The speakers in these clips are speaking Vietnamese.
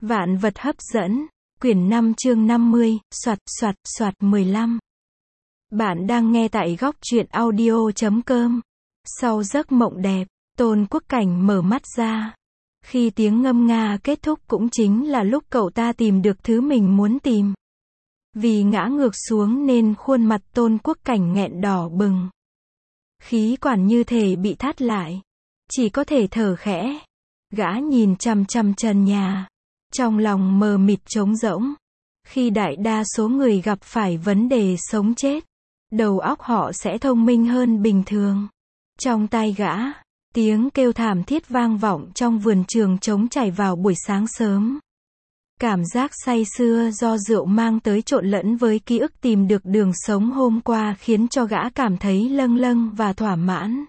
Vạn vật hấp dẫn. Quyển 5 chương 50, soạt soạt soạt 15. Bạn đang nghe tại góc truyện audio.com. Sau giấc mộng đẹp, Tôn Quốc Cảnh mở mắt ra. Khi tiếng ngâm nga kết thúc cũng chính là lúc cậu ta tìm được thứ mình muốn tìm. Vì ngã ngược xuống nên khuôn mặt Tôn Quốc Cảnh nghẹn đỏ bừng. Khí quản như thể bị thắt lại. Chỉ có thể thở khẽ. Gã nhìn chằm chằm trần nhà. Trong lòng mờ mịt trống rỗng. Khi đại đa số người gặp phải vấn đề sống chết, đầu óc họ sẽ thông minh hơn bình thường. Trong tai gã, tiếng kêu thảm thiết vang vọng trong vườn trường trống trải vào buổi sáng sớm. Cảm giác say sưa do rượu mang tới trộn lẫn với ký ức tìm được đường sống hôm qua khiến cho gã cảm thấy lâng lâng và thỏa mãn.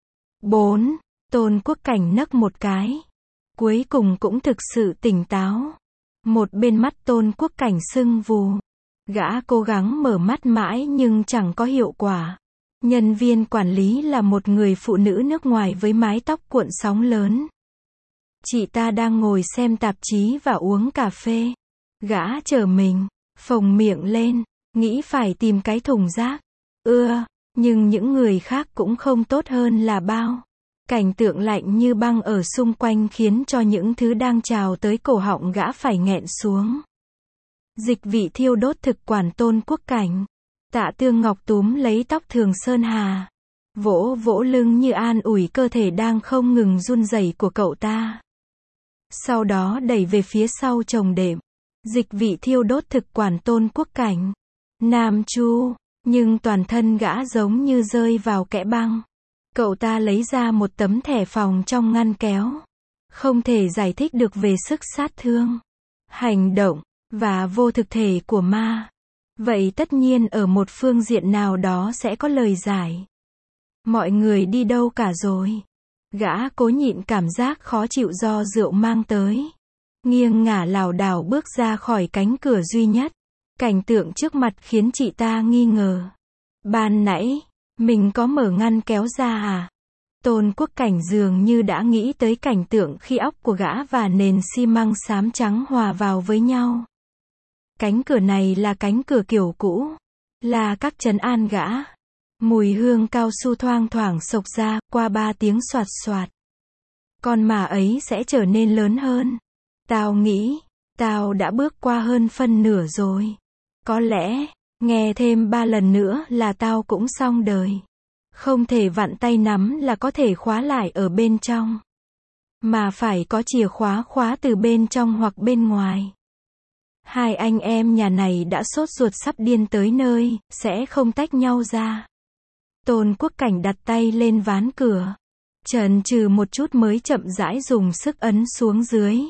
4. Tôn Quốc Cảnh nấc một cái. Cuối cùng cũng thực sự tỉnh táo. Một bên mắt Tôn Quốc Cảnh sưng vù. Gã cố gắng mở mắt mãi nhưng chẳng có hiệu quả. Nhân viên quản lý là một người phụ nữ nước ngoài với mái tóc cuộn sóng lớn. Chị ta đang ngồi xem tạp chí và uống cà phê. Gã chờ mình, phồng miệng lên, nghĩ phải tìm cái thùng rác. Nhưng những người khác cũng không tốt hơn là bao. Cảnh tượng lạnh như băng ở xung quanh khiến cho những thứ đang trào tới cổ họng gã phải nghẹn xuống. Dịch vị thiêu đốt thực quản Tôn Quốc Cảnh. Tạ Tương Ngọc túm lấy tóc Thường Sơn Hà. Vỗ vỗ lưng như an ủi cơ thể đang không ngừng run rẩy của cậu ta. Sau đó đẩy về phía sau chồng đệm. Dịch vị thiêu đốt thực quản Tôn Quốc Cảnh. Nam Chu, nhưng toàn thân gã giống như rơi vào kẽ băng. Cậu ta lấy ra một tấm thẻ phòng trong ngăn kéo. Không thể giải thích được về sức sát thương, hành động, và vô thực thể của ma. Vậy tất nhiên ở một phương diện nào đó sẽ có lời giải. Mọi người đi đâu cả rồi? Gã cố nhịn cảm giác khó chịu do rượu mang tới. Nghiêng ngả lảo đảo bước ra khỏi cánh cửa duy nhất. Cảnh tượng trước mặt khiến chị ta nghi ngờ. Ban nãy, mình có mở ngăn kéo ra à? Tôn Quốc Cảnh dường như đã nghĩ tới cảnh tượng khi óc của gã và nền xi măng xám trắng hòa vào với nhau. Cánh cửa này là cánh cửa kiểu cũ. Là các trấn an gã. Mùi hương cao su thoang thoảng xộc ra, qua 3 tiếng soạt soạt. Con mà ấy sẽ trở nên lớn hơn. Tao nghĩ, tao đã bước qua hơn phân nửa rồi. Có lẽ, nghe thêm 3 lần nữa là tao cũng xong đời. Không thể vặn tay nắm là có thể khóa lại ở bên trong. Mà phải có chìa khóa khóa từ bên trong hoặc bên ngoài. Hai anh em nhà này đã sốt ruột sắp điên tới nơi, sẽ không tách nhau ra. Tôn Quốc Cảnh đặt tay lên ván cửa. Chần chừ một chút mới chậm rãi dùng sức ấn xuống dưới.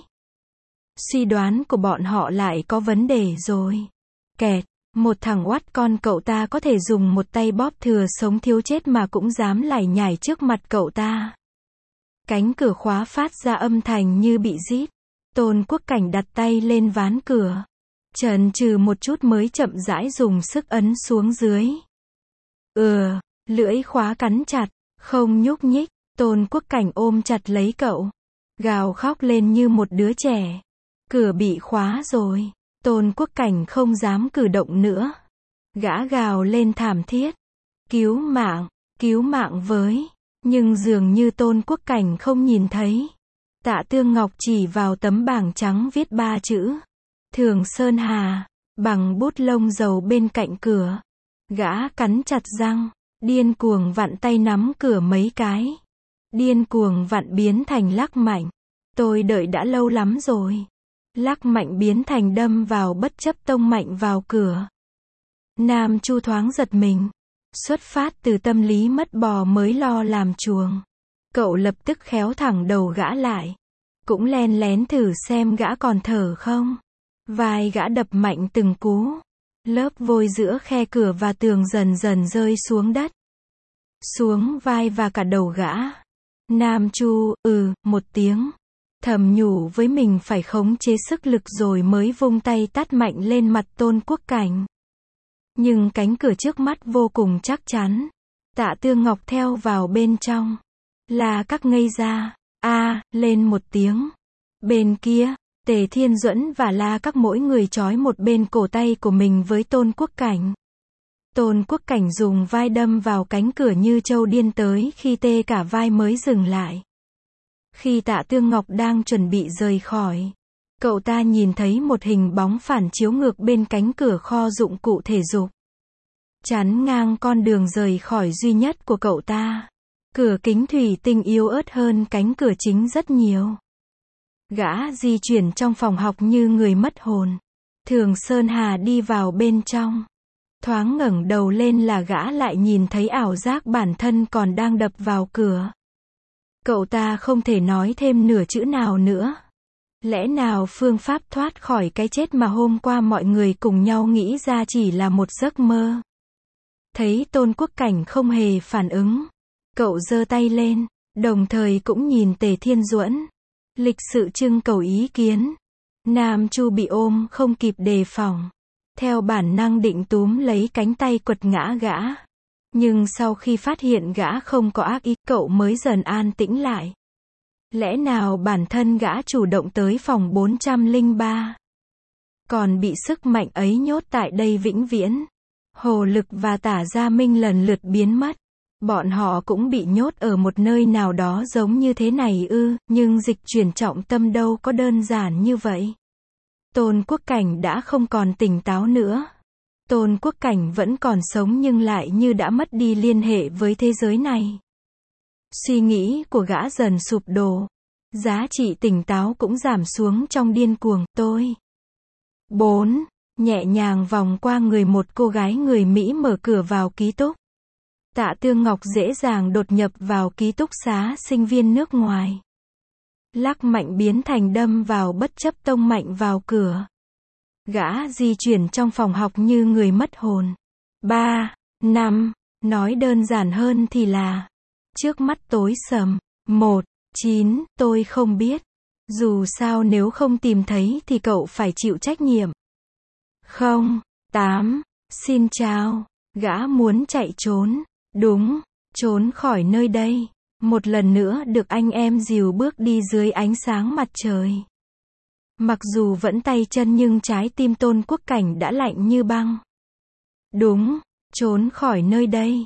Suy đoán của bọn họ lại có vấn đề rồi. Kẹt. Một thằng oắt con cậu ta có thể dùng một tay bóp thừa sống thiếu chết mà cũng dám lải nhải trước mặt cậu ta. Cánh cửa khóa phát ra âm thanh như bị rít. Tôn Quốc Cảnh đặt tay lên ván cửa. Chần chừ một chút mới chậm rãi dùng sức ấn xuống dưới. Lưỡi khóa cắn chặt, không nhúc nhích. Tôn Quốc Cảnh ôm chặt lấy cậu. Gào khóc lên như một đứa trẻ. Cửa bị khóa rồi. Tôn Quốc Cảnh không dám cử động nữa. Gã gào lên thảm thiết. Cứu mạng với. Nhưng dường như Tôn Quốc Cảnh không nhìn thấy. Tạ Tương Ngọc chỉ vào tấm bảng trắng viết 3 chữ. Thường Sơn Hà, bằng bút lông dầu bên cạnh cửa. Gã cắn chặt răng, điên cuồng vặn tay nắm cửa mấy cái. Điên cuồng vặn biến thành lắc mạnh. Tôi đợi đã lâu lắm rồi. Lắc mạnh biến thành đâm vào bất chấp tông mạnh vào cửa. Nam Chu thoáng giật mình. Xuất phát từ tâm lý mất bò mới lo làm chuồng. Cậu lập tức khéo thẳng đầu gã lại. Cũng len lén thử xem gã còn thở không. Vai gã đập mạnh từng cú. Lớp vôi giữa khe cửa và tường dần dần rơi xuống đất. Xuống vai và cả đầu gã. Nam Chu, một tiếng. Thầm nhủ với mình phải khống chế sức lực rồi mới vung tay tát mạnh lên mặt Tôn Quốc Cảnh. Nhưng cánh cửa trước mắt vô cùng chắc chắn. Tạ Tương Ngọc theo vào bên trong. Là các ngây ra. Lên một tiếng. Bên kia, Tề Thiên Duẫn và La Các mỗi người trói một bên cổ tay của mình với Tôn Quốc Cảnh. Tôn Quốc Cảnh dùng vai đâm vào cánh cửa như trâu điên tới khi tê cả vai mới dừng lại. Khi Tạ Tương Ngọc đang chuẩn bị rời khỏi, cậu ta nhìn thấy một hình bóng phản chiếu ngược bên cánh cửa kho dụng cụ thể dục, chắn ngang con đường rời khỏi duy nhất của cậu ta. Cửa kính thủy tinh yếu ớt hơn cánh cửa chính rất nhiều. Gã di chuyển trong phòng học như người mất hồn. Thường Sơn Hà đi vào bên trong. Thoáng ngẩng đầu lên là gã lại nhìn thấy ảo giác bản thân còn đang đập vào cửa. Cậu ta không thể nói thêm nửa chữ nào nữa. Lẽ nào phương pháp thoát khỏi cái chết mà hôm qua mọi người cùng nhau nghĩ ra chỉ là một giấc mơ? Thấy Tôn Quốc Cảnh không hề phản ứng, cậu giơ tay lên, đồng thời cũng nhìn Tề Thiên Duẫn. Lịch sự trưng cầu ý kiến. Nam Chu bị ôm không kịp đề phòng. Theo bản năng định túm lấy cánh tay quật ngã gã. Nhưng sau khi phát hiện gã không có ác ý, cậu mới dần an tĩnh lại. Lẽ nào bản thân gã chủ động tới phòng 403? Còn bị sức mạnh ấy nhốt tại đây vĩnh viễn. Hồ Lực và Tả Gia Minh lần lượt biến mất. Bọn họ cũng bị nhốt ở một nơi nào đó giống như thế này ư, nhưng dịch chuyển trọng tâm đâu có đơn giản như vậy. Tôn Quốc Cảnh đã không còn tỉnh táo nữa. Tôn Quốc Cảnh vẫn còn sống nhưng lại như đã mất đi liên hệ với thế giới này. Suy nghĩ của gã dần sụp đổ. Giá trị tỉnh táo cũng giảm xuống trong điên cuồng. Tôi 4. Nhẹ nhàng vòng qua người một cô gái người Mỹ mở cửa vào ký túc. Tạ Tương Ngọc dễ dàng đột nhập vào ký túc xá sinh viên nước ngoài. Lắc mạnh biến thành đâm vào bất chấp tông mạnh vào cửa. Gã di chuyển trong phòng học như người mất hồn. 3, 5, nói đơn giản hơn thì là, trước mắt tối sầm. 1, 9, tôi không biết. Dù sao nếu không tìm thấy thì cậu phải chịu trách nhiệm. 0, 8, xin chào. Gã muốn chạy trốn. Đúng, trốn khỏi nơi đây. Một lần nữa được anh em dìu bước đi dưới ánh sáng mặt trời. Mặc dù vẫn tay chân nhưng trái tim Tôn Quốc Cảnh đã lạnh như băng. Đúng, trốn khỏi nơi đây.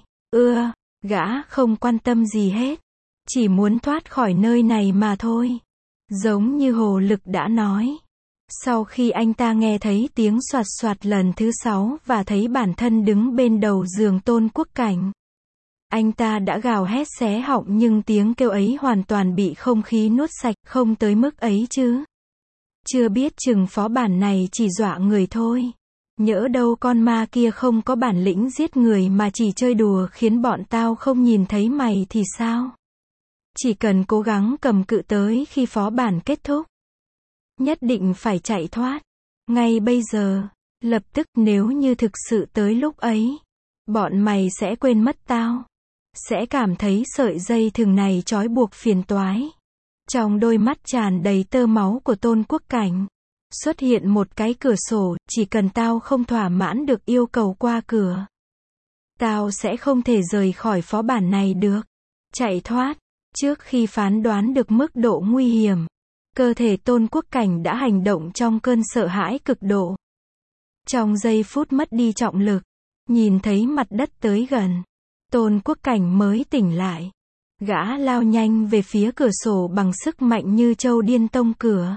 Gã không quan tâm gì hết. Chỉ muốn thoát khỏi nơi này mà thôi. Giống như Hồ Lực đã nói. Sau khi anh ta nghe thấy tiếng xoạt xoạt lần thứ 6 và thấy bản thân đứng bên đầu giường Tôn Quốc Cảnh, anh ta đã gào hét xé họng nhưng tiếng kêu ấy hoàn toàn bị không khí nuốt sạch, không tới mức ấy chứ. Chưa biết chừng phó bản này chỉ dọa người thôi. Nhỡ đâu con ma kia không có bản lĩnh giết người mà chỉ chơi đùa khiến bọn tao không nhìn thấy mày thì sao? Chỉ cần cố gắng cầm cự tới khi phó bản kết thúc. Nhất định phải chạy thoát. Ngay bây giờ. Lập tức nếu như thực sự tới lúc ấy. Bọn mày sẽ quên mất tao. Sẽ cảm thấy sợi dây thừng này trói buộc phiền toái. Trong đôi mắt tràn đầy tơ máu của Tôn Quốc Cảnh. Xuất hiện một cái cửa sổ, chỉ cần tao không thỏa mãn được yêu cầu qua cửa. Tao sẽ không thể rời khỏi phó bản này được. Chạy thoát. Trước khi phán đoán được mức độ nguy hiểm, cơ thể Tôn Quốc Cảnh đã hành động trong cơn sợ hãi cực độ. Trong giây phút mất đi trọng lực, nhìn thấy mặt đất tới gần, Tôn Quốc Cảnh mới tỉnh lại. Gã lao nhanh về phía cửa sổ bằng sức mạnh như trâu điên tông cửa.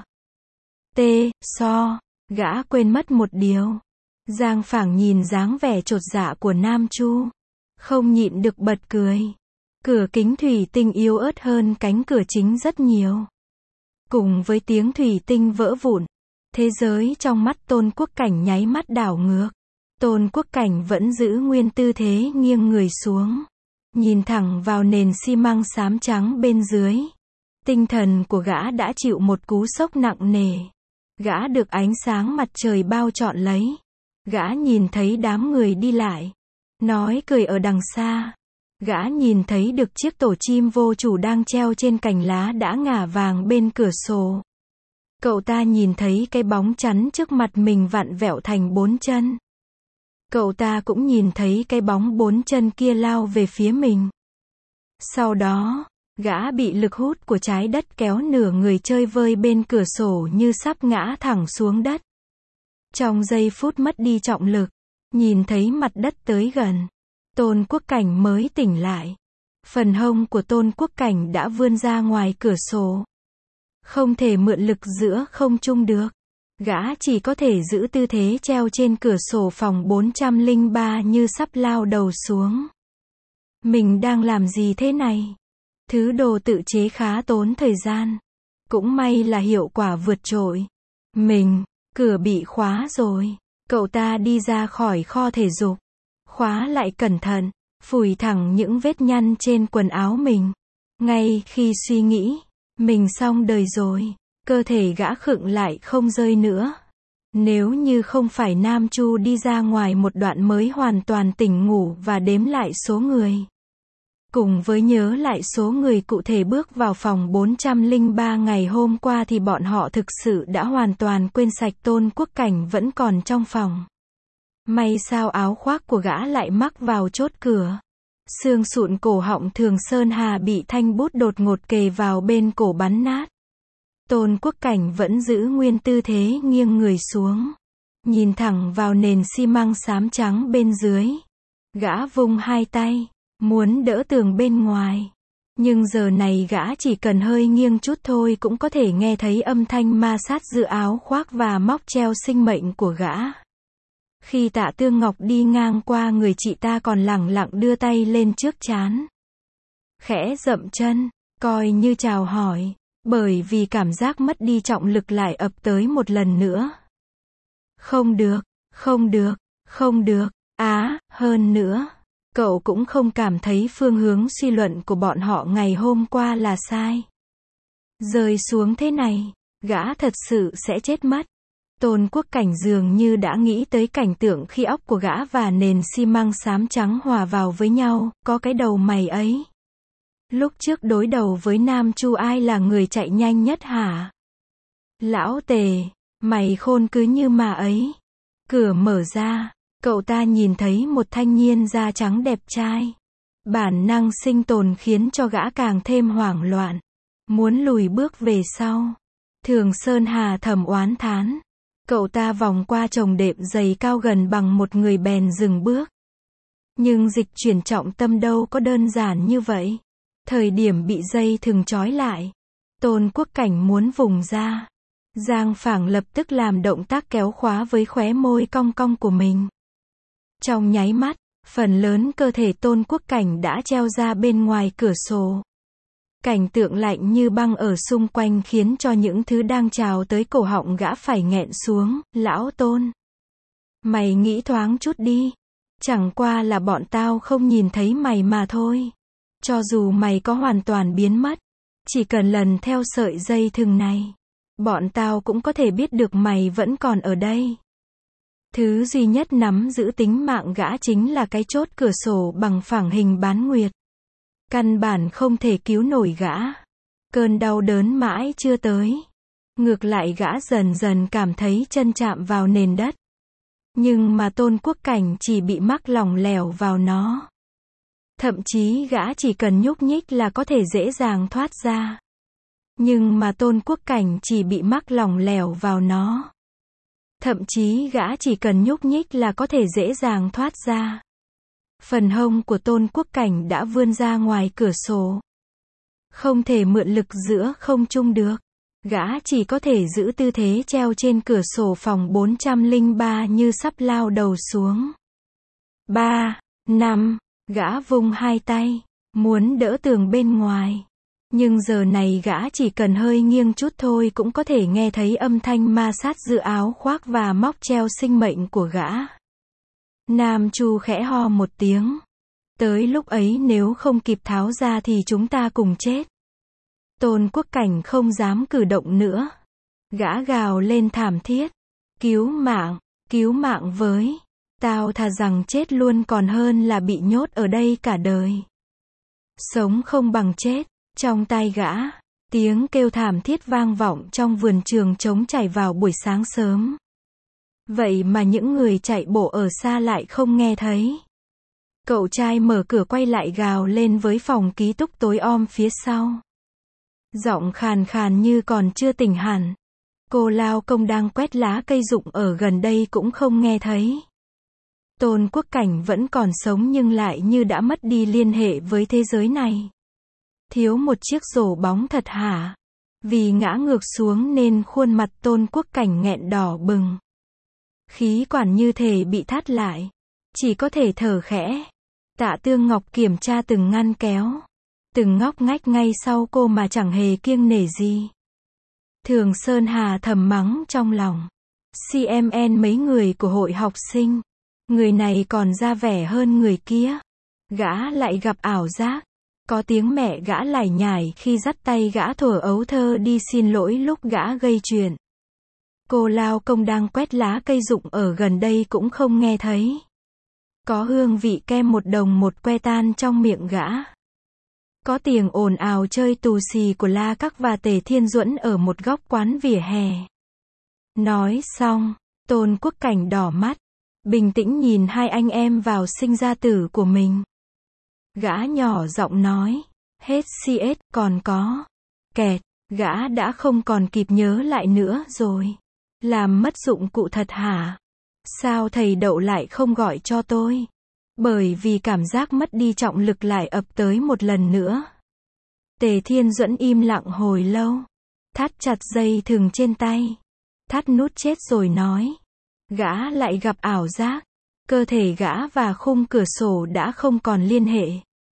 Gã quên mất một điều. Giang Phảng nhìn dáng vẻ chột dạ của Nam Chu, không nhịn được bật cười. Cửa kính thủy tinh yếu ớt hơn cánh cửa chính rất nhiều. Cùng với tiếng thủy tinh vỡ vụn, thế giới trong mắt Tôn Quốc Cảnh nháy mắt đảo ngược. Tôn Quốc Cảnh vẫn giữ nguyên tư thế nghiêng người xuống, nhìn thẳng vào nền xi măng xám trắng bên dưới. Tinh thần của gã đã chịu một cú sốc nặng nề. Gã được ánh sáng mặt trời bao trọn lấy. Gã nhìn thấy đám người đi lại, nói cười ở đằng xa. Gã nhìn thấy được chiếc tổ chim vô chủ đang treo trên cành lá đã ngả vàng bên cửa sổ. Cậu ta nhìn thấy cái bóng chắn trước mặt mình vặn vẹo thành 4 chân. Cậu ta cũng nhìn thấy cái bóng 4 chân kia lao về phía mình. Sau đó, Gã bị lực hút của trái đất kéo nửa người chơi vơi bên cửa sổ như sắp ngã thẳng xuống đất. Trong giây phút mất đi trọng lực, nhìn thấy mặt đất tới gần, Tôn Quốc Cảnh mới tỉnh lại. Phần hông của Tôn Quốc Cảnh đã vươn ra ngoài cửa sổ. Không thể mượn lực giữa không trung được. Gã chỉ có thể giữ tư thế treo trên cửa sổ phòng 403 như sắp lao đầu xuống. Mình đang làm gì thế này? Thứ đồ tự chế khá tốn thời gian. Cũng may là hiệu quả vượt trội. Cửa bị khóa rồi. Cậu ta đi ra khỏi kho thể dục. Khóa lại cẩn thận, phủi thẳng những vết nhăn trên quần áo mình. Ngay khi suy nghĩ, mình xong đời rồi, cơ thể gã khựng lại không rơi nữa. Nếu như không phải Nam Chu đi ra ngoài một đoạn mới hoàn toàn tỉnh ngủ và đếm lại số người. Cùng với nhớ lại số người cụ thể bước vào phòng 403 ngày hôm qua thì bọn họ thực sự đã hoàn toàn quên sạch Tôn Quốc Cảnh vẫn còn trong phòng. May sao áo khoác của gã lại mắc vào chốt cửa. Xương sụn cổ họng Thường Sơn Hà bị thanh bút đột ngột kề vào bên cổ bắn nát. Tôn Quốc Cảnh vẫn giữ nguyên tư thế nghiêng người xuống. Nhìn thẳng vào nền xi măng xám trắng bên dưới. Gã vung hai tay, muốn đỡ tường bên ngoài. Nhưng giờ này gã chỉ cần hơi nghiêng chút thôi cũng có thể nghe thấy âm thanh ma sát giữa áo khoác và móc treo sinh mệnh của gã. Khi Tạ Tương Ngọc đi ngang qua người chị ta còn lẳng lặng đưa tay lên trước trán. Khẽ dậm chân, coi như chào hỏi, bởi vì cảm giác mất đi trọng lực lại ập tới một lần nữa. Không được, không được, không được, hơn nữa. Cậu cũng không cảm thấy phương hướng suy luận của bọn họ ngày hôm qua là sai. Rơi xuống thế này, gã thật sự sẽ chết mất. Tôn Quốc Cảnh dường như đã nghĩ tới cảnh tượng khi óc của gã và nền xi măng xám trắng hòa vào với nhau, có cái đầu mày ấy. Lúc trước đối đầu với Nam Chu ai là người chạy nhanh nhất hả? Lão Tề, mày khôn cứ như mà ấy. Cửa mở ra, cậu ta nhìn thấy một thanh niên da trắng đẹp trai. Bản năng sinh tồn khiến cho gã càng thêm hoảng loạn. Muốn lùi bước về sau. Thường Sơn Hà thầm oán thán. Cậu ta vòng qua chồng đệm giày cao gần bằng một người bèn dừng bước. Nhưng dịch chuyển trọng tâm đâu có đơn giản như vậy. Thời điểm bị dây thừng trói lại, Tôn Quốc Cảnh muốn vùng ra. Giang Phảng lập tức làm động tác kéo khóa với khóe môi cong cong của mình. Trong nháy mắt, phần lớn cơ thể Tôn Quốc Cảnh đã treo ra bên ngoài cửa sổ. Cảnh tượng lạnh như băng ở xung quanh khiến cho những thứ đang trào tới cổ họng gã phải nghẹn xuống. Lão Tôn, mày nghĩ thoáng chút đi. Chẳng qua là bọn tao không nhìn thấy mày mà thôi. Cho dù mày có hoàn toàn biến mất, chỉ cần lần theo sợi dây thừng này, bọn tao cũng có thể biết được mày vẫn còn ở đây. Thứ duy nhất nắm giữ tính mạng gã chính là cái chốt cửa sổ bằng phẳng hình bán nguyệt. Căn bản không thể cứu nổi gã. Cơn đau đớn mãi chưa tới. Ngược lại gã dần dần cảm thấy chân chạm vào nền đất. Nhưng mà Tôn Quốc Cảnh chỉ bị mắc lỏng lẻo vào nó. Thậm chí gã chỉ cần nhúc nhích là có thể dễ dàng thoát ra. Nhưng mà Tôn Quốc Cảnh chỉ bị mắc lỏng lẻo vào nó. Thậm chí gã chỉ cần nhúc nhích là có thể dễ dàng thoát ra. Phần hông của Tôn Quốc Cảnh đã vươn ra ngoài cửa sổ. Không thể mượn lực giữa không trung được. Gã chỉ có thể giữ tư thế treo trên cửa sổ phòng 403 như sắp lao đầu xuống. 3, 5, gã vung hai tay, muốn đỡ tường bên ngoài. Nhưng giờ này gã chỉ cần hơi nghiêng chút thôi cũng có thể nghe thấy âm thanh ma sát giữa áo khoác và móc treo sinh mệnh của gã. Nam Chu khẽ ho một tiếng. Tới lúc ấy nếu không kịp tháo ra thì chúng ta cùng chết. Tôn Quốc Cảnh không dám cử động nữa. Gã gào lên thảm thiết. Cứu mạng với. Tao thà rằng chết luôn còn hơn là bị nhốt ở đây cả đời. Sống không bằng chết. Trong tai gã, tiếng kêu thảm thiết vang vọng trong vườn trường trống trải vào buổi sáng sớm. Vậy mà những người chạy bộ ở xa lại không nghe thấy. Cậu trai mở cửa quay lại gào lên với phòng ký túc tối om phía sau. Giọng khàn khàn như còn chưa tỉnh hẳn. Cô lao công đang quét lá cây rụng ở gần đây cũng không nghe thấy. Tôn Quốc Cảnh vẫn còn sống nhưng lại như đã mất đi liên hệ với thế giới này. Thiếu một chiếc rổ bóng thật hả? Vì ngã ngược xuống nên khuôn mặt Tôn Quốc Cảnh nghẹn đỏ bừng. Khí quản như thể bị thắt lại. Chỉ có thể thở khẽ. Tạ Tương Ngọc kiểm tra từng ngăn kéo. Từng ngóc ngách ngay sau cô mà chẳng hề kiêng nể gì. Thường Sơn Hà thầm mắng trong lòng. CMN mấy người của hội học sinh. Người này còn ra vẻ hơn người kia. Gã lại gặp ảo giác. Có tiếng mẹ gã lải nhải khi dắt tay gã thuở ấu thơ đi xin lỗi lúc gã gây chuyện. Cô lao công đang quét lá cây rụng ở gần đây cũng không nghe thấy. Có hương vị kem 1 đồng 1 que tan trong miệng gã. Có tiếng ồn ào chơi tù xì của La Các và Tề Thiên Duẫn ở một góc quán vỉa hè. Nói xong, Tôn Quốc Cảnh đỏ mắt, bình tĩnh nhìn hai anh em vào sinh ra tử của mình. Gã nhỏ giọng nói, hết CS, còn có. Kẹt, gã đã không còn kịp nhớ lại nữa rồi. Làm mất dụng cụ thật hả? Sao thầy Đậu lại không gọi cho tôi? Bởi vì cảm giác mất đi trọng lực lại ập tới một lần nữa. Tề Thiên Duẫn im lặng hồi lâu. Thắt chặt dây thừng trên tay. Thắt nút chết rồi nói. Gã lại gặp ảo giác. Cơ thể gã và khung cửa sổ đã không còn liên hệ.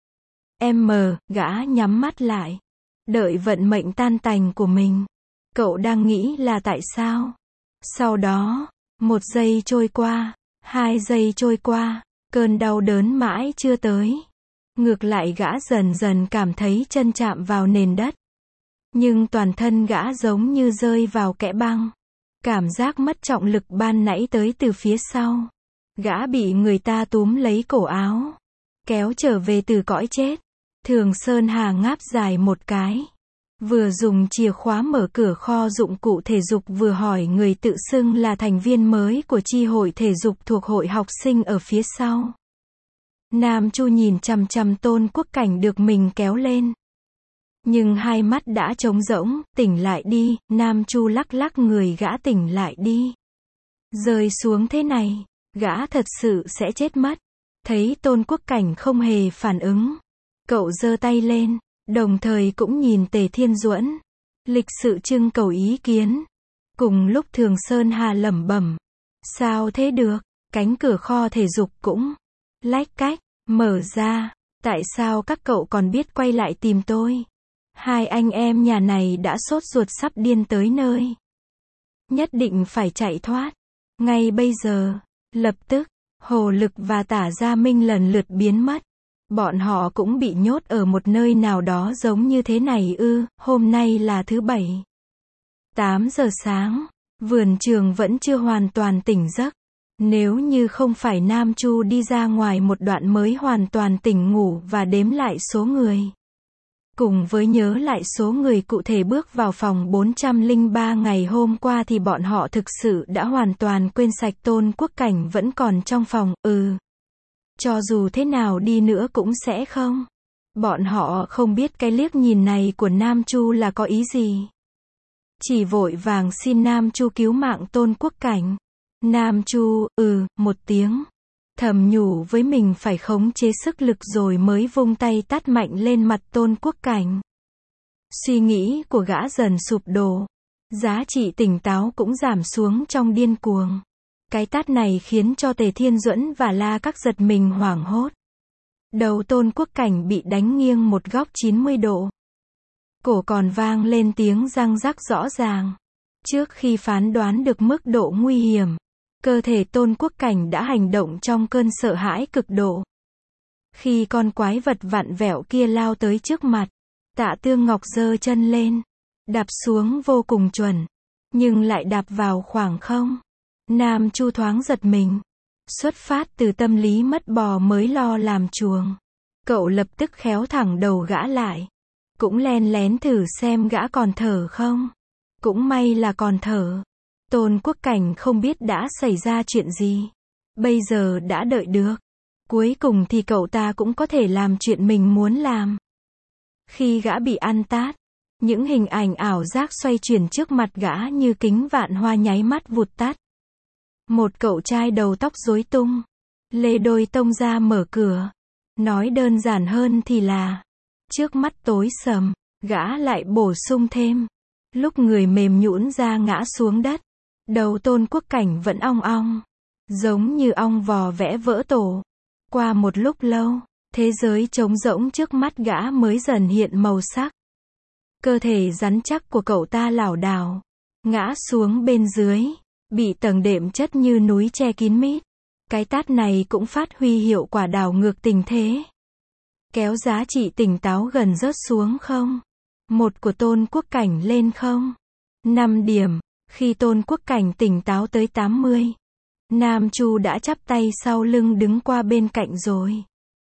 Gã nhắm mắt lại. Đợi vận mệnh tan tành của mình. Cậu đang nghĩ là tại sao? Sau đó, 1 giây trôi qua, 2 giây trôi qua, cơn đau đớn mãi chưa tới. Ngược lại gã dần dần cảm thấy chân chạm vào nền đất. Nhưng toàn thân gã giống như rơi vào kẽ băng. Cảm giác mất trọng lực ban nãy tới từ phía sau. Gã bị người ta túm lấy cổ áo. Kéo trở về từ cõi chết. Thường Sơn Hà ngáp dài một cái. Vừa dùng chìa khóa mở cửa kho dụng cụ thể dục vừa hỏi người tự xưng là thành viên mới của chi hội thể dục thuộc hội học sinh ở phía sau. Nam Chu nhìn chằm chằm Tôn Quốc Cảnh được mình kéo lên. Nhưng hai mắt đã trống rỗng, tỉnh lại đi, Nam Chu lắc lắc người gã tỉnh lại đi. Rơi xuống thế này, gã thật sự sẽ chết mất. Thấy Tôn Quốc Cảnh không hề phản ứng. Cậu giơ tay lên, đồng thời cũng nhìn Tề Thiên Duẫn. Lịch sự trưng cầu ý kiến. Cùng lúc Thường Sơn Hà lẩm bẩm. Sao thế được, cánh cửa kho thể dục cũng lách cách, mở ra. Tại sao các cậu còn biết quay lại tìm tôi? Hai anh em nhà này đã sốt ruột sắp điên tới nơi. Nhất định phải chạy thoát. Ngay bây giờ, lập tức, Hồ Lực và Tả Gia Minh lần lượt biến mất. Bọn họ cũng bị nhốt ở một nơi nào đó giống như thế này ư? Hôm nay là thứ Bảy. 8 giờ sáng, vườn trường vẫn chưa hoàn toàn tỉnh giấc. Nếu như không phải Nam Chu đi ra ngoài một đoạn mới hoàn toàn tỉnh ngủ và đếm lại số người. Cùng với nhớ lại số người cụ thể bước vào phòng 403 ngày hôm qua thì bọn họ thực sự đã hoàn toàn quên sạch Tôn Quốc Cảnh vẫn còn trong phòng, Cho dù thế nào đi nữa cũng sẽ không. Bọn họ không biết cái liếc nhìn này của Nam Chu là có ý gì. Chỉ vội vàng xin Nam Chu cứu mạng Tôn Quốc Cảnh. Nam Chu, một tiếng. Thầm nhủ với mình phải khống chế sức lực rồi mới vung tay tát mạnh lên mặt Tôn Quốc Cảnh. Suy nghĩ của gã dần sụp đổ. Giá trị tỉnh táo cũng giảm xuống trong điên cuồng. Cái tát này khiến cho Tề Thiên Duẫn và La Các giật mình hoảng hốt. Đầu Tôn Quốc Cảnh bị đánh nghiêng một góc 90 độ. Cổ còn vang lên tiếng răng rắc rõ ràng. Trước khi phán đoán được mức độ nguy hiểm, cơ thể Tôn Quốc Cảnh đã hành động trong cơn sợ hãi cực độ. Khi con quái vật vặn vẹo kia lao tới trước mặt, Tạ Tương Ngọc giơ chân lên, đạp xuống vô cùng chuẩn, nhưng lại đạp vào khoảng không. Nam Chu thoáng giật mình. Xuất phát từ tâm lý mất bò mới lo làm chuồng. Cậu lập tức khéo thẳng đầu gã lại. Cũng len lén thử xem gã còn thở không. Cũng may là còn thở. Tôn Quốc Cảnh không biết đã xảy ra chuyện gì. Bây giờ đã đợi được. Cuối cùng thì cậu ta cũng có thể làm chuyện mình muốn làm. Khi gã bị ăn tát, những hình ảnh ảo giác xoay chuyển trước mặt gã như kính vạn hoa nháy mắt vụt tắt. Một cậu trai đầu tóc rối tung, lê đôi tông ra mở cửa. Nói đơn giản hơn thì là, trước mắt tối sầm, gã lại bổ sung thêm. Lúc người mềm nhũn ra ngã xuống đất, đầu Tôn Quốc Cảnh vẫn ong ong, giống như ong vò vẽ vỡ tổ. Qua một lúc lâu, thế giới trống rỗng trước mắt gã mới dần hiện màu sắc. Cơ thể rắn chắc của cậu ta lảo đảo, ngã xuống bên dưới, bị tầng đệm chất như núi che kín mít. Cái tát này cũng phát huy hiệu quả đảo ngược tình thế. Kéo giá trị tỉnh táo gần rớt xuống không. 1 của Tôn Quốc Cảnh lên không. 5 điểm, khi Tôn Quốc Cảnh tỉnh táo tới 80. Nam Chu đã chắp tay sau lưng đứng qua bên cạnh rồi.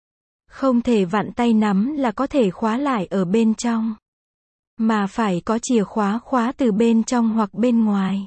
Không thể vặn tay nắm là có thể khóa lại ở bên trong. Mà phải có chìa khóa khóa từ bên trong hoặc bên ngoài.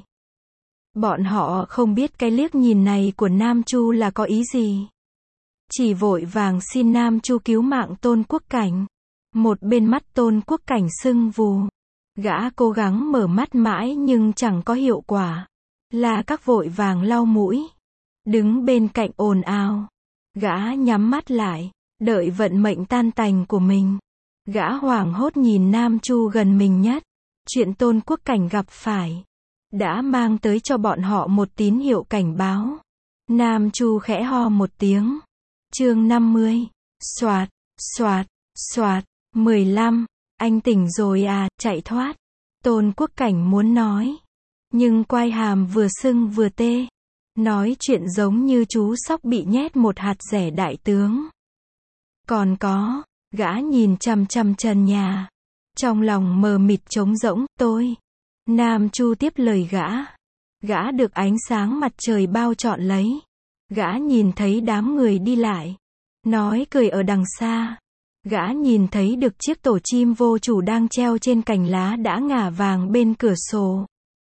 Bọn họ không biết cái liếc nhìn này của Nam Chu là có ý gì. Chỉ vội vàng xin Nam Chu cứu mạng Tôn Quốc Cảnh. Một bên mắt Tôn Quốc Cảnh sưng vù. Gã cố gắng mở mắt mãi nhưng chẳng có hiệu quả. Là các vội vàng lau mũi. Đứng bên cạnh ồn ào. Gã nhắm mắt lại, đợi vận mệnh tan tành của mình. Gã hoảng hốt nhìn Nam Chu gần mình nhất. Chuyện Tôn Quốc Cảnh gặp phải đã mang tới cho bọn họ một tín hiệu cảnh báo. Nam Chu khẽ ho một tiếng. Chương 50. Soạt, soạt, soạt. 15. Anh tỉnh rồi à, chạy thoát. Tôn Quốc Cảnh muốn nói. Nhưng quai hàm vừa sưng vừa tê. Nói chuyện giống như chú sóc bị nhét một hạt rẻ đại tướng. Còn có, gã nhìn chằm chằm trần nhà. Trong lòng mờ mịt trống rỗng, tôi. Nam Chu tiếp lời gã. Gã được ánh sáng mặt trời bao trọn lấy. Gã nhìn thấy đám người đi lại. Nói cười ở đằng xa. Gã nhìn thấy được chiếc tổ chim vô chủ đang treo trên cành lá đã ngả vàng bên cửa sổ.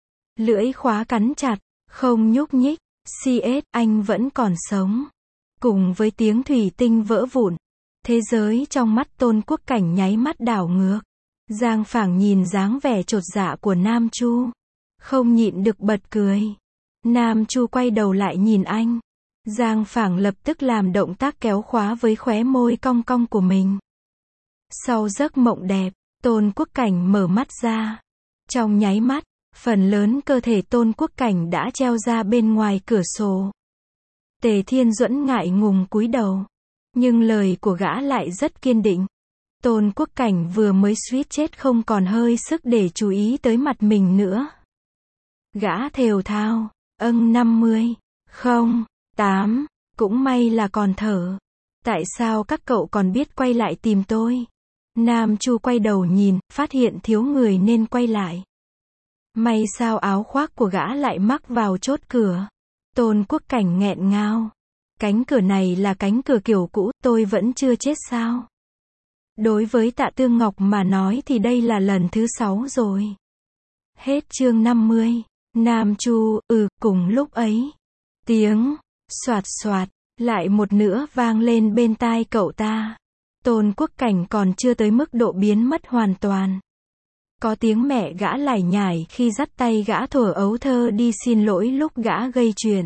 Lưỡi khóa cắn chặt, không nhúc nhích. CS, anh vẫn còn sống. Cùng với tiếng thủy tinh vỡ vụn. Thế giới trong mắt Tôn Quốc Cảnh nháy mắt đảo ngược. Giang Phảng nhìn dáng vẻ chột dạ của Nam Chu. Không nhịn được bật cười. Nam Chu quay đầu lại nhìn anh. Giang Phảng lập tức làm động tác kéo khóa với khóe môi cong cong của mình. Sau giấc mộng đẹp, Tôn Quốc Cảnh mở mắt ra. Trong nháy mắt, phần lớn cơ thể Tôn Quốc Cảnh đã treo ra bên ngoài cửa sổ. Tề Thiên Duẫn ngại ngùng cúi đầu. Nhưng lời của gã lại rất kiên định. Tôn Quốc Cảnh vừa mới suýt chết không còn hơi sức để chú ý tới mặt mình nữa. Gã thều thào, 50, không, 8, cũng may là còn thở. Tại sao các cậu còn biết quay lại tìm tôi? Nam Chu quay đầu nhìn, phát hiện thiếu người nên quay lại. May sao áo khoác của gã lại mắc vào chốt cửa. Tôn Quốc Cảnh nghẹn ngào. Cánh cửa này là cánh cửa kiểu cũ, tôi vẫn chưa chết sao? Đối với Tạ Tương Ngọc mà nói thì đây là lần thứ 6 rồi. Hết chương 50. Nam Chu, cùng lúc ấy. Tiếng, soạt soạt, lại một nữa vang lên bên tai cậu ta. Tôn Quốc Cảnh còn chưa tới mức độ biến mất hoàn toàn. Có tiếng mẹ gã lải nhải khi dắt tay gã thuở ấu thơ đi xin lỗi lúc gã gây chuyện.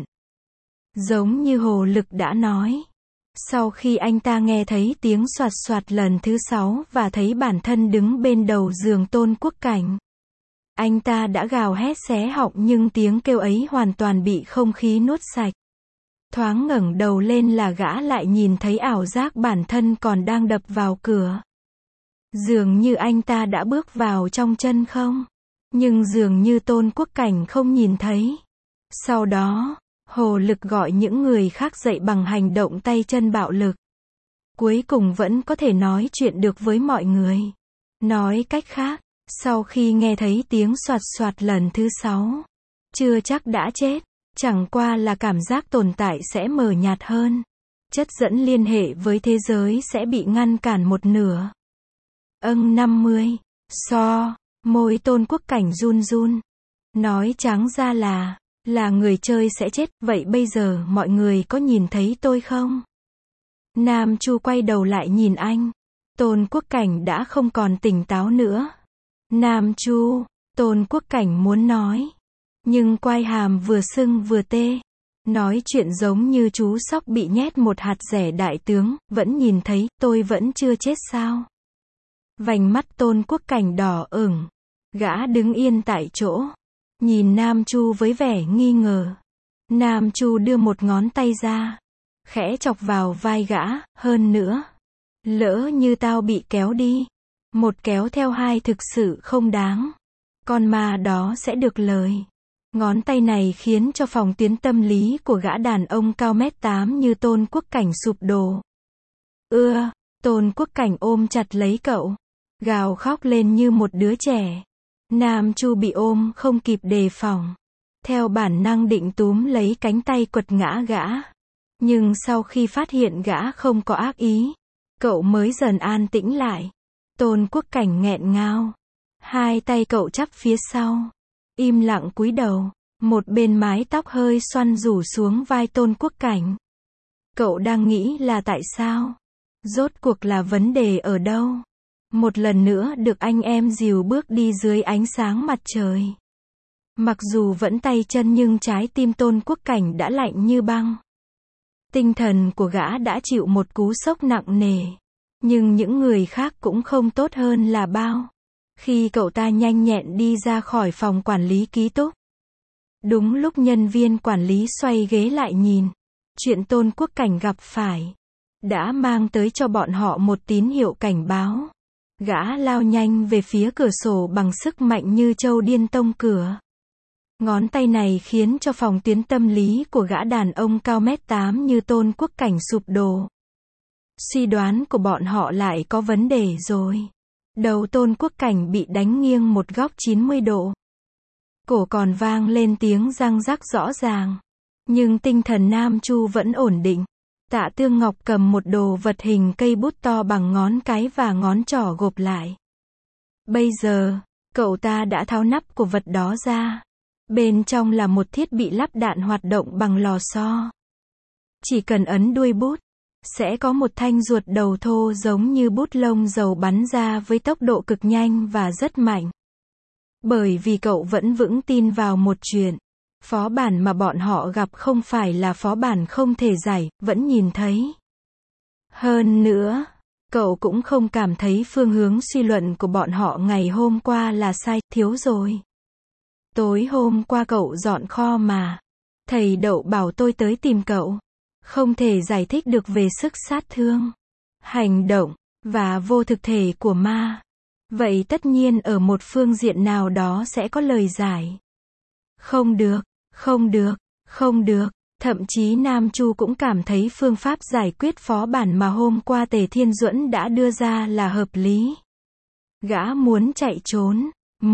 Giống như Hồ Lực đã nói. Sau khi anh ta nghe thấy tiếng soạt soạt lần thứ 6 và thấy bản thân đứng bên đầu giường Tôn Quốc Cảnh. Anh ta đã gào hét xé họng nhưng tiếng kêu ấy hoàn toàn bị không khí nuốt sạch. Thoáng ngẩng đầu lên là gã lại nhìn thấy ảo giác bản thân còn đang đập vào cửa. Dường như anh ta đã bước vào trong chân không? Nhưng dường như Tôn Quốc Cảnh không nhìn thấy. Sau đó, Hồ Lực gọi những người khác dậy bằng hành động tay chân bạo lực. Cuối cùng vẫn có thể nói chuyện được với mọi người. Nói cách khác, sau khi nghe thấy tiếng soạt soạt lần thứ 6, chưa chắc đã chết, chẳng qua là cảm giác tồn tại sẽ mờ nhạt hơn. Chất dẫn liên hệ với thế giới sẽ bị ngăn cản một nửa. 50. Môi Tôn Quốc Cảnh run run. Nói trắng ra là người chơi sẽ chết, vậy bây giờ mọi người có nhìn thấy tôi không? Nam Chu quay đầu lại nhìn anh. Tôn Quốc Cảnh đã không còn tỉnh táo nữa. Nam Chu, Tôn Quốc Cảnh muốn nói. Nhưng quai hàm vừa sưng vừa tê. Nói chuyện giống như chú sóc bị nhét một hạt dẻ đại tướng, vẫn nhìn thấy, tôi vẫn chưa chết sao? Vành mắt Tôn Quốc Cảnh đỏ ửng. Gã đứng yên tại chỗ. Nhìn Nam Chu với vẻ nghi ngờ. Nam Chu đưa một ngón tay ra. Khẽ chọc vào vai gã, hơn nữa. Lỡ như tao bị kéo đi. Một kéo theo hai thực sự không đáng. Con ma đó sẽ được lời. Ngón tay này khiến cho phòng tuyến tâm lý của gã đàn ông cao mét 8 như Tôn Quốc Cảnh sụp đổ. Tôn Quốc Cảnh ôm chặt lấy cậu. Gào khóc lên như một đứa trẻ. Nam Chu bị ôm không kịp đề phòng. Theo bản năng định túm lấy cánh tay quật ngã gã. Nhưng sau khi phát hiện gã không có ác ý, cậu mới dần an tĩnh lại. Tôn Quốc Cảnh nghẹn ngào. Hai tay cậu chắp phía sau. Im lặng cúi đầu. Một bên mái tóc hơi xoăn rủ xuống vai Tôn Quốc Cảnh. Cậu đang nghĩ là tại sao? Rốt cuộc là vấn đề ở đâu? Một lần nữa được anh em dìu bước đi dưới ánh sáng mặt trời. Mặc dù vẫn tay chân nhưng trái tim Tôn Quốc Cảnh đã lạnh như băng. Tinh thần của gã đã chịu một cú sốc nặng nề. Nhưng những người khác cũng không tốt hơn là bao. Khi cậu ta nhanh nhẹn đi ra khỏi phòng quản lý ký túc. Đúng lúc nhân viên quản lý xoay ghế lại nhìn. Chuyện Tôn Quốc Cảnh gặp phải đã mang tới cho bọn họ một tín hiệu cảnh báo. Gã lao nhanh về phía cửa sổ bằng sức mạnh như trâu điên tông cửa. Ngón tay này khiến cho phòng tuyến tâm lý của gã đàn ông cao mét 8 như Tôn Quốc Cảnh sụp đổ. Suy đoán của bọn họ lại có vấn đề rồi. Đầu Tôn Quốc Cảnh bị đánh nghiêng một góc 90 độ. Cổ còn vang lên tiếng răng rắc rõ ràng. Nhưng tinh thần Nam Chu vẫn ổn định. Tạ Tương Ngọc cầm một đồ vật hình cây bút to bằng ngón cái và ngón trỏ gộp lại. Bây giờ, cậu ta đã tháo nắp của vật đó ra. Bên trong là một thiết bị lắp đạn hoạt động bằng lò xo. Chỉ cần ấn đuôi bút, sẽ có một thanh ruột đầu thô giống như bút lông dầu bắn ra với tốc độ cực nhanh và rất mạnh. Bởi vì cậu vẫn vững tin vào một chuyện. Phó bản mà bọn họ gặp không phải là phó bản không thể giải, vẫn nhìn thấy. Hơn nữa, cậu cũng không cảm thấy phương hướng suy luận của bọn họ ngày hôm qua là sai, thiếu rồi. Tối hôm qua cậu dọn kho mà. Thầy Đậu bảo tôi tới tìm cậu. Không thể giải thích được về sức sát thương, hành động, và vô thực thể của ma. Vậy tất nhiên ở một phương diện nào đó sẽ có lời giải. Không được, không được, không được. Thậm chí Nam Chu cũng cảm thấy phương pháp giải quyết phó bản mà hôm qua Tề Thiên Duẫn đã đưa ra là hợp lý. Gã muốn chạy trốn.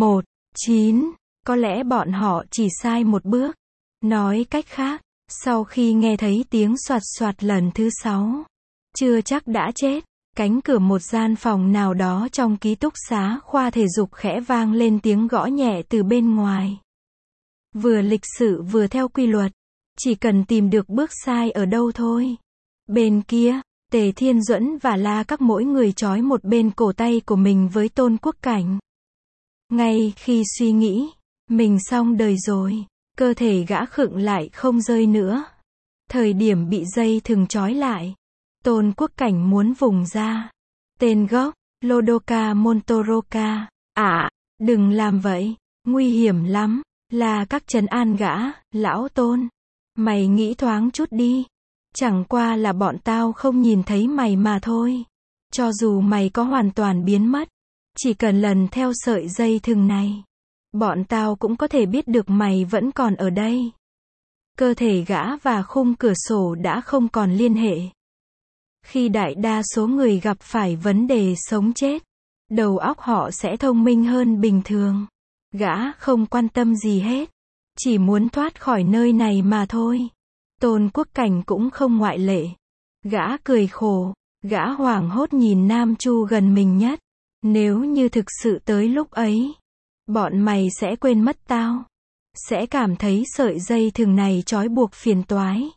9. Có lẽ bọn họ chỉ sai một bước. Nói cách khác, sau khi nghe thấy tiếng soạt soạt lần thứ 6, chưa chắc đã chết. Cánh cửa một gian phòng nào đó trong ký túc xá khoa thể dục khẽ vang lên tiếng gõ nhẹ từ bên ngoài. Vừa lịch sự vừa theo quy luật. Chỉ cần tìm được bước sai ở đâu thôi. Bên kia, Tề Thiên Duẫn và La Các mỗi người trói một bên cổ tay của mình với Tôn Quốc Cảnh. Ngay khi suy nghĩ, mình xong đời rồi, cơ thể gã khựng lại không rơi nữa. Thời điểm bị dây thừng trói lại, Tôn Quốc Cảnh muốn vùng ra. Tên gốc, Lodoka Montoroka. Đừng làm vậy, nguy hiểm lắm. Là Các trấn an gã, lão Tôn. Mày nghĩ thoáng chút đi. Chẳng qua là bọn tao không nhìn thấy mày mà thôi. Cho dù mày có hoàn toàn biến mất, chỉ cần lần theo sợi dây thừng này, bọn tao cũng có thể biết được mày vẫn còn ở đây. Cơ thể gã và khung cửa sổ đã không còn liên hệ. Khi đại đa số người gặp phải vấn đề sống chết, đầu óc họ sẽ thông minh hơn bình thường. Gã không quan tâm gì hết, chỉ muốn thoát khỏi nơi này mà thôi. Tôn Quốc Cảnh cũng không ngoại lệ. Gã cười khổ, gã hoảng hốt nhìn Nam Chu gần mình nhất. Nếu như thực sự tới lúc ấy, bọn mày sẽ quên mất tao. Sẽ cảm thấy sợi dây thừng này trói buộc phiền toái.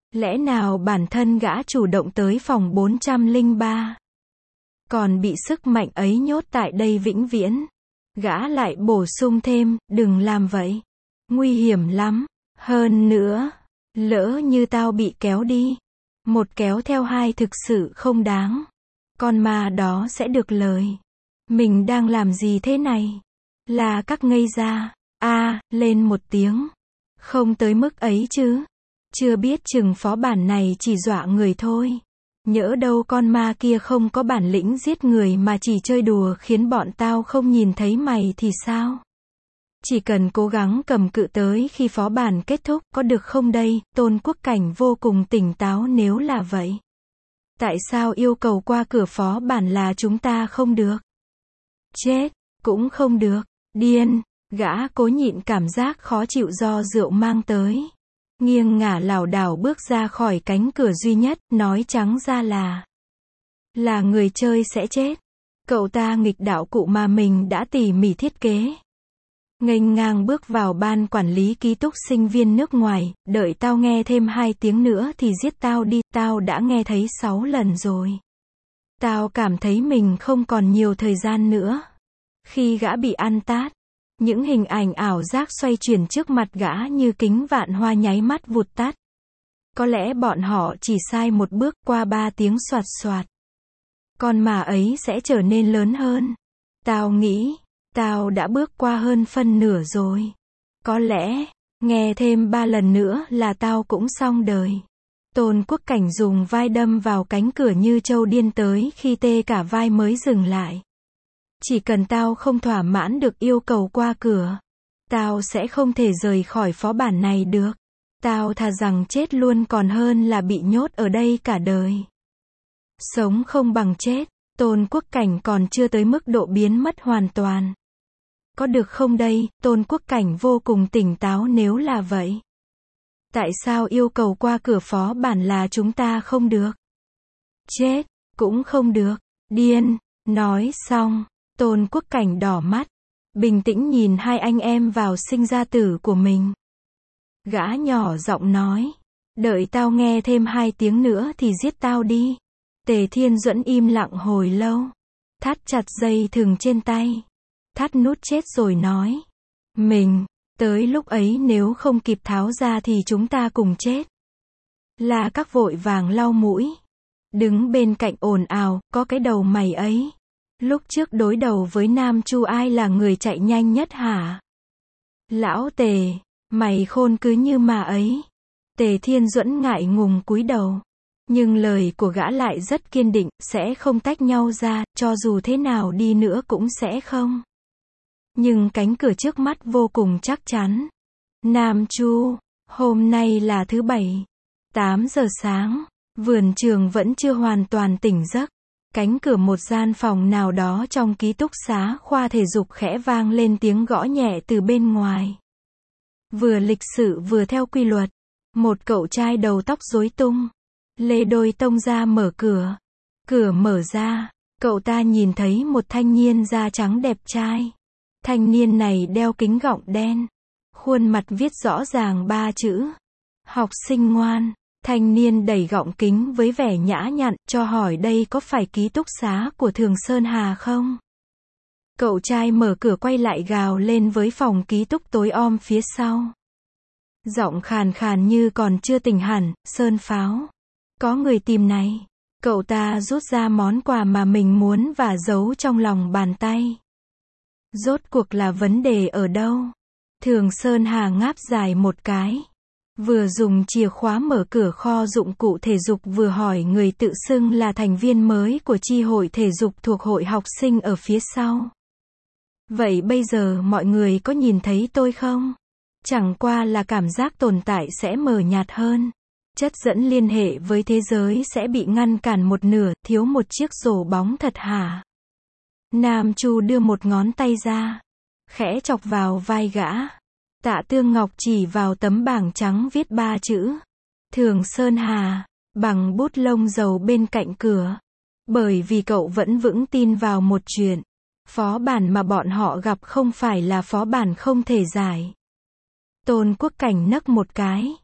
Lẽ nào bản thân gã chủ động tới phòng 403? Còn bị sức mạnh ấy nhốt tại đây vĩnh viễn. Gã lại bổ sung thêm, đừng làm vậy. Nguy hiểm lắm. Hơn nữa, lỡ như tao bị kéo đi. Một kéo theo hai thực sự không đáng. Con ma đó sẽ được lời. Mình đang làm gì thế này? Là các ngây ra. Lên một tiếng. Không tới mức ấy chứ. Chưa biết chừng phó bản này chỉ dọa người thôi. Nhỡ đâu con ma kia không có bản lĩnh giết người mà chỉ chơi đùa khiến bọn tao không nhìn thấy mày thì sao? Chỉ cần cố gắng cầm cự tới khi phó bản kết thúc, có được không đây? Tôn Quốc Cảnh vô cùng tỉnh táo nếu là vậy. Tại sao yêu cầu qua cửa phó bản là chúng ta không được? Chết, cũng không được. Điên, gã cố nhịn cảm giác khó chịu do rượu mang tới. Nghiêng ngả lảo đảo bước ra khỏi cánh cửa duy nhất, nói trắng ra là người chơi sẽ chết. Cậu ta nghịch đạo cụ mà mình đã tỉ mỉ thiết kế. Nghênh ngang bước vào ban quản lý ký túc sinh viên nước ngoài, đợi tao nghe thêm 2 tiếng nữa thì giết tao đi, tao đã nghe thấy 6 lần rồi. Tao cảm thấy mình không còn nhiều thời gian nữa. Khi gã bị ăn tát, những hình ảnh ảo giác xoay chuyển trước mặt gã như kính vạn hoa nháy mắt vụt tắt. Có lẽ bọn họ chỉ sai một bước, qua 3 tiếng soạt soạt. Con mà ấy sẽ trở nên lớn hơn. Tao nghĩ, tao đã bước qua hơn phân nửa rồi. Có lẽ, nghe thêm 3 lần nữa là tao cũng xong đời. Tôn Quốc Cảnh dùng vai đâm vào cánh cửa như trâu điên tới khi tê cả vai mới dừng lại. Chỉ cần tao không thỏa mãn được yêu cầu qua cửa, tao sẽ không thể rời khỏi phó bản này được. Tao thà rằng chết luôn còn hơn là bị nhốt ở đây cả đời. Sống không bằng chết. Tôn Quốc Cảnh còn chưa tới mức độ biến mất hoàn toàn. Có được không đây? Tôn Quốc Cảnh vô cùng tỉnh táo nếu là vậy. Tại sao yêu cầu qua cửa phó bản là chúng ta không được? Chết, cũng không được. Điên. Nói xong, Tôn Quốc Cảnh đỏ mắt, bình tĩnh nhìn hai anh em vào sinh ra tử của mình. Gã nhỏ giọng nói, đợi tao nghe thêm 2 tiếng nữa thì giết tao đi. Tề Thiên Duẫn im lặng hồi lâu, thắt chặt dây thừng trên tay, thắt nút chết rồi nói, mình, tới lúc ấy nếu không kịp tháo ra thì chúng ta cùng chết. Là các vội vàng lau mũi, đứng bên cạnh ồn ào, có cái đầu mày ấy. Lúc trước đối đầu với Nam Chu ai là người chạy nhanh nhất hả? Lão Tề, mày khôn cứ như mà ấy. Tề Thiên Duẫn ngại ngùng cúi đầu. Nhưng lời của gã lại rất kiên định, sẽ không tách nhau ra, cho dù thế nào đi nữa cũng sẽ không. Nhưng cánh cửa trước mắt vô cùng chắc chắn. Nam Chu, hôm nay là thứ Bảy. 8 giờ sáng, vườn trường vẫn chưa hoàn toàn tỉnh giấc. Cánh cửa một gian phòng nào đó trong ký túc xá khoa thể dục khẽ vang lên tiếng gõ nhẹ từ bên ngoài. Vừa lịch sự vừa theo quy luật. Một cậu trai đầu tóc rối tung, lê đôi tông ra mở cửa. Cửa mở ra, cậu ta nhìn thấy một thanh niên da trắng đẹp trai. Thanh niên này đeo kính gọng đen. Khuôn mặt viết rõ ràng 3 chữ. Học sinh ngoan. Thanh niên đẩy gọng kính với vẻ nhã nhặn, cho hỏi đây có phải ký túc xá của Thường Sơn Hà không? Cậu trai mở cửa quay lại gào lên với phòng ký túc tối om phía sau. Giọng khàn khàn như còn chưa tỉnh hẳn, Sơn Pháo. Có người tìm này. Cậu ta rút ra món quà mà mình muốn và giấu trong lòng bàn tay. Rốt cuộc là vấn đề ở đâu? Thường Sơn Hà ngáp dài một cái. Vừa dùng chìa khóa mở cửa kho dụng cụ thể dục vừa hỏi người tự xưng là thành viên mới của chi hội thể dục thuộc hội học sinh ở phía sau. Vậy bây giờ mọi người có nhìn thấy tôi không? Chẳng qua là cảm giác tồn tại sẽ mờ nhạt hơn. Chất dẫn liên hệ với thế giới sẽ bị ngăn cản một nửa, thiếu một chiếc rổ bóng thật hả? Nam Chu đưa một ngón tay ra, khẽ chọc vào vai gã. Tạ Tương Ngọc chỉ vào tấm bảng trắng viết 3 chữ. Thường Sơn Hà, bằng bút lông dầu bên cạnh cửa. Bởi vì cậu vẫn vững tin vào một chuyện. Phó bản mà bọn họ gặp không phải là phó bản không thể giải. Tôn Quốc Cảnh nấc một cái.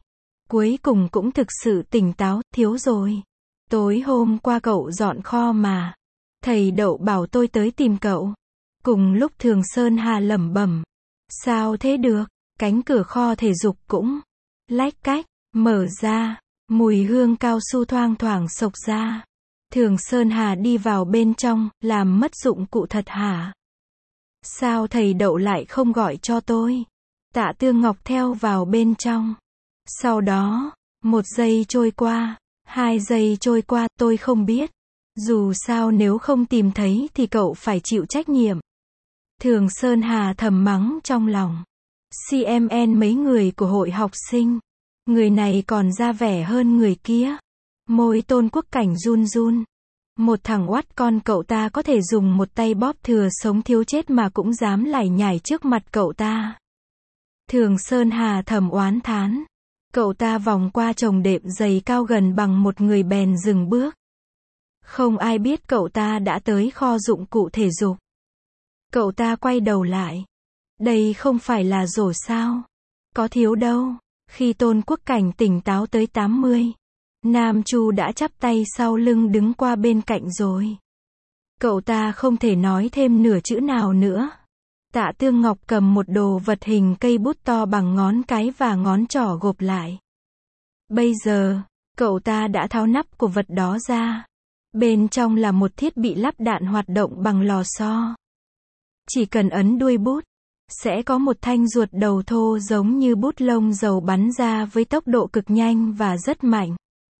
Cuối cùng cũng thực sự tỉnh táo, thiếu rồi. Tối hôm qua cậu dọn kho mà. Thầy Đậu bảo tôi tới tìm cậu. Cùng lúc Thường Sơn Hà lẩm bẩm. Sao thế được, cánh cửa kho thể dục cũng lách cách, mở ra. Mùi hương cao su thoang thoảng xộc ra. Thường Sơn Hà đi vào bên trong, làm mất dụng cụ thật hả? Sao thầy Đậu lại không gọi cho tôi? Tạ Tương Ngọc theo vào bên trong. Sau đó, 1 giây trôi qua, 2 giây trôi qua, tôi không biết. Dù sao nếu không tìm thấy thì cậu phải chịu trách nhiệm. Thường Sơn Hà thầm mắng trong lòng. CMN mấy người của hội học sinh. Người này còn ra vẻ hơn người kia. Môi Tôn Quốc Cảnh run run. Một thằng oắt con cậu ta có thể dùng một tay bóp thừa sống thiếu chết mà cũng dám lải nhải trước mặt cậu ta. Thường Sơn Hà thầm oán thán. Cậu ta vòng qua chồng đệm giày cao gần bằng một người bèn dừng bước. Không ai biết cậu ta đã tới kho dụng cụ thể dục. Cậu ta quay đầu lại. Đây không phải là rổ sao? Có thiếu đâu. Khi Tôn Quốc Cảnh tỉnh táo tới 80, Nam Chu đã chắp tay sau lưng đứng qua bên cạnh rồi. Cậu ta không thể nói thêm nửa chữ nào nữa. Tạ Tương Ngọc cầm một đồ vật hình cây bút to bằng ngón cái và ngón trỏ gộp lại. Bây giờ, cậu ta đã tháo nắp của vật đó ra. Bên trong là một thiết bị lắp đạn hoạt động bằng lò xo. Chỉ cần ấn đuôi bút, sẽ có một thanh ruột đầu thô giống như bút lông dầu bắn ra với tốc độ cực nhanh và rất mạnh.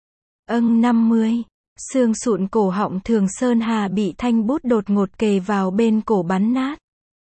50. Xương sụn cổ họng Thường Sơn Hà bị thanh bút đột ngột kề vào bên cổ bắn nát.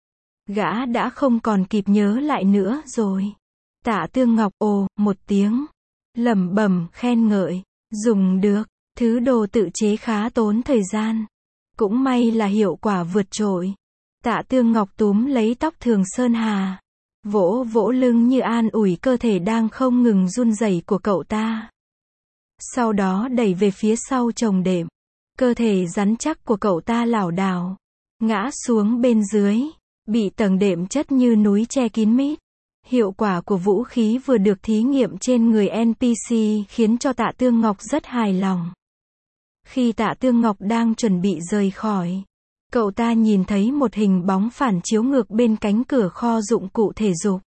Gã đã không còn kịp nhớ lại nữa rồi. Tạ Tương Ngọc ồ một tiếng, lẩm bẩm khen ngợi, dùng được, thứ đồ tự chế khá tốn thời gian. Cũng may là hiệu quả vượt trội. Tạ Tương Ngọc túm lấy tóc Thường Sơn Hà, vỗ vỗ lưng như an ủi cơ thể đang không ngừng run rẩy của cậu ta. Sau đó đẩy về phía sau chồng đệm. Cơ thể rắn chắc của cậu ta lảo đảo, ngã xuống bên dưới, bị tầng đệm chất như núi che kín mít. Hiệu quả của vũ khí vừa được thí nghiệm trên người NPC khiến cho Tạ Tương Ngọc rất hài lòng. Khi Tạ Tương Ngọc đang chuẩn bị rời khỏi, cậu ta nhìn thấy một hình bóng phản chiếu ngược bên cánh cửa kho dụng cụ thể dục,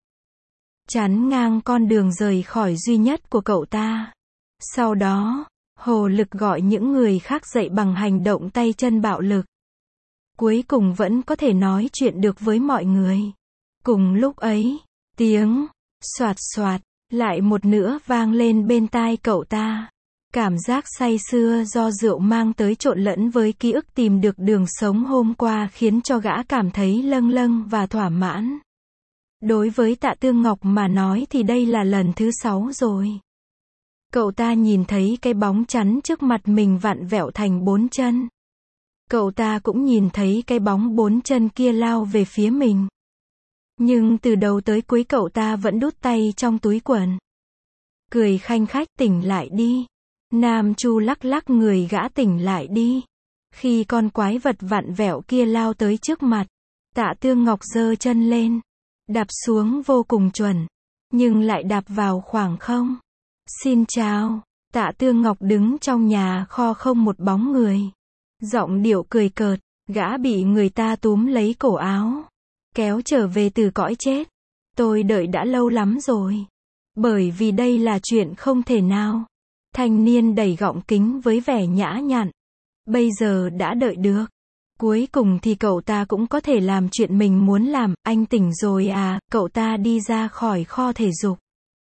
chắn ngang con đường rời khỏi duy nhất của cậu ta. Sau đó, hồ lực gọi những người khác dậy bằng hành động tay chân bạo lực. Cuối cùng vẫn có thể nói chuyện được với mọi người. Cùng lúc ấy, tiếng xoạt xoạt lại một nữa vang lên bên tai cậu ta. Cảm giác say sưa do rượu mang tới trộn lẫn với ký ức tìm được đường sống hôm qua khiến cho gã cảm thấy lâng lâng và thỏa mãn. Đối với Tạ Tương Ngọc mà nói thì đây là lần thứ 6 rồi. Cậu ta nhìn thấy cái bóng chắn trước mặt mình vặn vẹo thành 4 chân. Cậu ta cũng nhìn thấy cái bóng 4 chân kia lao về phía mình. Nhưng từ đầu tới cuối cậu ta vẫn đút tay trong túi quần. Cười khanh khách tỉnh lại đi. Nam Chu lắc lắc người gã tỉnh lại đi. Khi con quái vật vặn vẹo kia lao tới trước mặt, Tạ Tương Ngọc giơ chân lên. Đạp xuống vô cùng chuẩn. Nhưng lại đạp vào khoảng không. Xin chào. Tạ Tương Ngọc đứng trong nhà kho không một bóng người. Giọng điệu cười cợt, gã bị người ta túm lấy cổ áo, kéo trở về từ cõi chết. Tôi đợi đã lâu lắm rồi. Bởi vì đây là chuyện không thể nào. Thanh niên đẩy gọng kính với vẻ nhã nhặn. Bây giờ đã đợi được. Cuối cùng thì cậu ta cũng có thể làm chuyện mình muốn làm. Anh tỉnh rồi à? Cậu ta đi ra khỏi kho thể dục.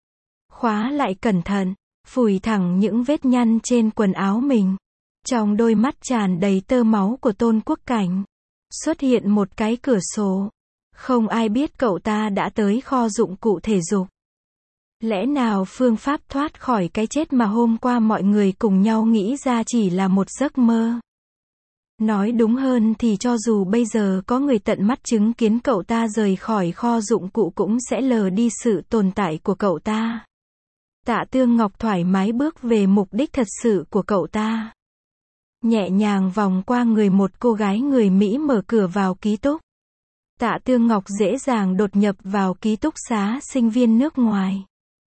Khóa lại cẩn thận, phủi thẳng những vết nhăn trên quần áo mình. Trong đôi mắt tràn đầy tơ máu của Tôn Quốc Cảnh, xuất hiện một cái cửa sổ. Không ai biết cậu ta đã tới kho dụng cụ thể dục. Lẽ nào phương pháp thoát khỏi cái chết mà hôm qua mọi người cùng nhau nghĩ ra chỉ là một giấc mơ? Nói đúng hơn thì cho dù bây giờ có người tận mắt chứng kiến cậu ta rời khỏi kho dụng cụ cũng sẽ lờ đi sự tồn tại của cậu ta. Tạ Tương Ngọc thoải mái bước về mục đích thật sự của cậu ta. Nhẹ nhàng vòng qua người một cô gái người Mỹ mở cửa vào ký túc. Tạ Tương Ngọc dễ dàng đột nhập vào ký túc xá sinh viên nước ngoài.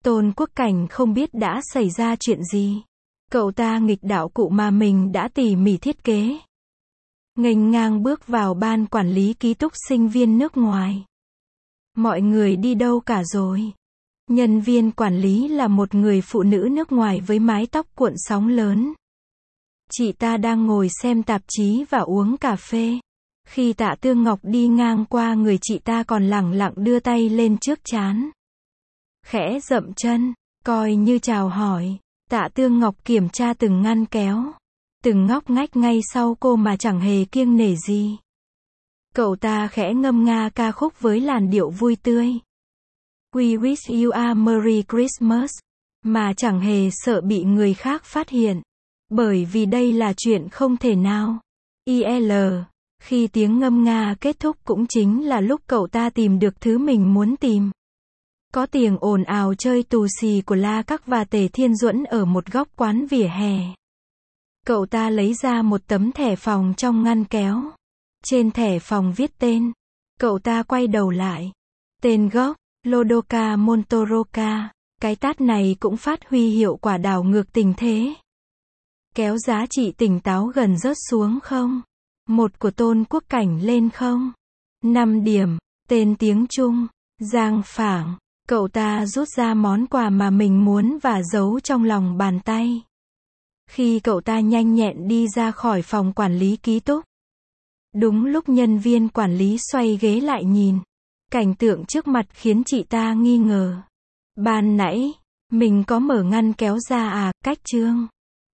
Tôn Quốc Cảnh không biết đã xảy ra chuyện gì. Cậu ta nghịch đạo cụ mà mình đã tỉ mỉ thiết kế. Nghênh ngang bước vào ban quản lý ký túc sinh viên nước ngoài. Mọi người đi đâu cả rồi? Nhân viên quản lý là một người phụ nữ nước ngoài với mái tóc cuộn sóng lớn. Chị ta đang ngồi xem tạp chí và uống cà phê. Khi Tạ Tương Ngọc đi ngang qua người chị ta còn lẳng lặng đưa tay lên trước trán. Khẽ dậm chân, coi như chào hỏi. Tạ Tương Ngọc kiểm tra từng ngăn kéo, từng ngóc ngách ngay sau cô mà chẳng hề kiêng nể gì. Cậu ta khẽ ngâm nga ca khúc với làn điệu vui tươi. We wish you a Merry Christmas, mà chẳng hề sợ bị người khác phát hiện. Bởi vì đây là chuyện không thể nào. Khi tiếng ngâm nga kết thúc cũng chính là lúc cậu ta tìm được thứ mình muốn tìm. Có tiếng ồn ào chơi tù xì của La Các và Tề Thiên Duẫn ở một góc quán vỉa hè. Cậu ta lấy ra một tấm thẻ phòng trong ngăn kéo. Trên thẻ phòng viết tên. Cậu ta quay đầu lại. Tên gốc, Lodoka Montoroka. Cái tát này cũng phát huy hiệu quả đảo ngược tình thế. Kéo giá trị tỉnh táo gần rớt xuống không? 1 của Tôn Quốc Cảnh lên không? 5 điểm. Tên tiếng Trung, Giang Phảng. Cậu ta rút ra món quà mà mình muốn và giấu trong lòng bàn tay. Khi cậu ta nhanh nhẹn đi ra khỏi phòng quản lý ký túc. Đúng lúc nhân viên quản lý xoay ghế lại nhìn. Cảnh tượng trước mặt khiến chị ta nghi ngờ. Ban nãy, mình có mở ngăn kéo ra à, Cách Trương?